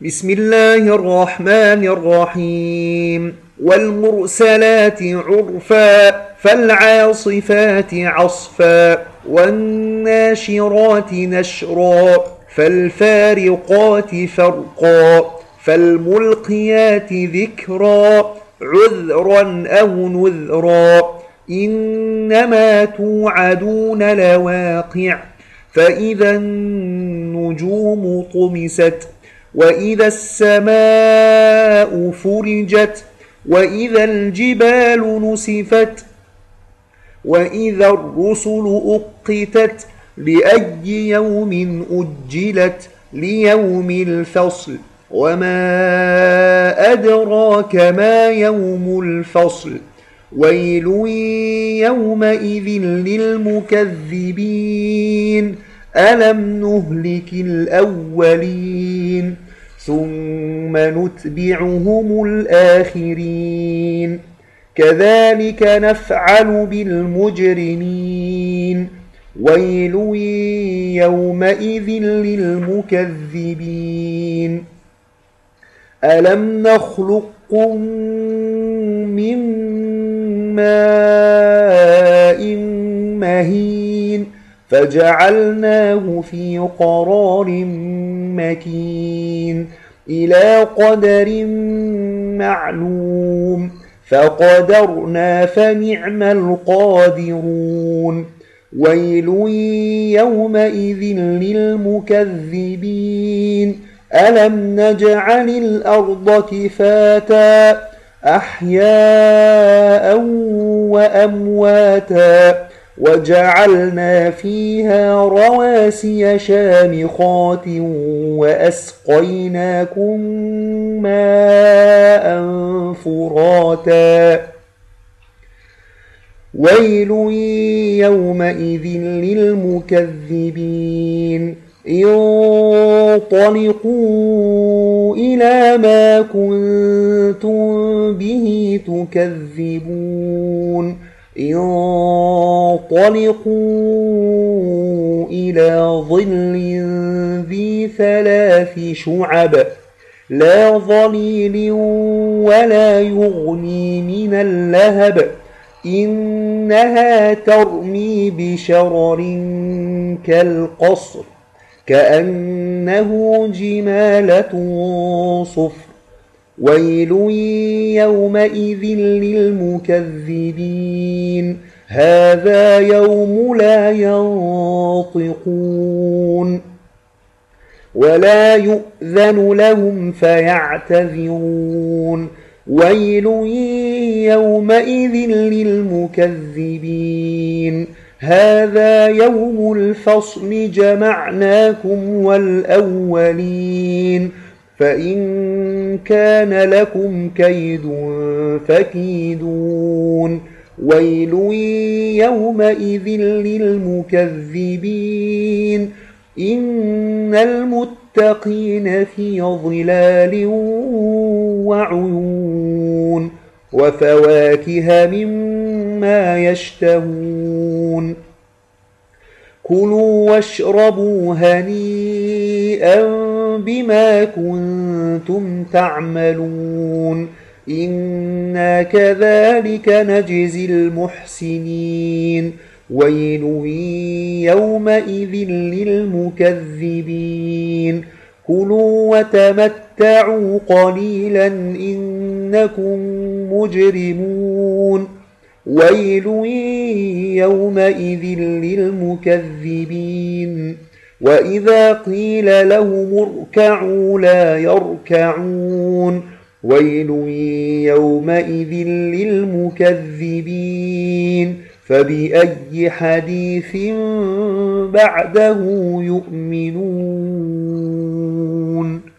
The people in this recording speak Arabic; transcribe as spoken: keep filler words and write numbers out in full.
بسم الله الرحمن الرحيم والمرسلات عرفا فالعاصفات عصفا والناشرات نشرا فالفارقات فرقا فالملقيات ذكرا عذرا أو نذرا إنما توعدون لواقع فإذا النجوم طمست وإذا السماء فرجت وإذا الجبال نسفت وإذا الرسل أقتت لأي يوم أجلت ليوم الفصل وما أدراك ما يوم الفصل ويل يومئذ للمكذبين ألم نهلك الأولين ثم نتبعهم الآخرين كذلك نفعل بالمجرمين ويل يومئذ للمكذبين ألم نخلقكم من ماء مهين فجعلناه في قرار مكين إلى قدر معلوم فقدرنا فنعم القادرون ويل يومئذ للمكذبين ألم نجعل الأرض كفاتا أحياء وأمواتا وجعلنا فيها رواسي شامخات وأسقيناكم ماء فراتا ويل يومئذ للمكذبين انطلقوا إلى ما كنتم به تكذبون انطلقوا إلى ظل ذي ثلاث شعب لا ظليل ولا يغني من اللهب إنها ترمي بشرر كالقصر كأنه جمالة صفر ويل يومئذ للمكذبين هذا يوم لا ينطقون ولا يؤذن لهم فيعتذرون ويل يومئذ للمكذبين هذا يوم الفصل جمعناكم والأولين فإن كان لكم كيد فكيدون ويل يومئذ للمكذبين إن المتقين في ظلال وعيون وفواكه مما يشتهون كلوا واشربوا هنيئا بما كنتم تعملون إنا كذلك نجزي المحسنين ويل يومئذ للمكذبين كلوا وتمتعوا قليلا إنكم مجرمون ويل يومئذ للمكذبين وإذا قيل لهم اركعوا لا يركعون ويل يومئذ للمكذبين فبأي حديث بعده يؤمنون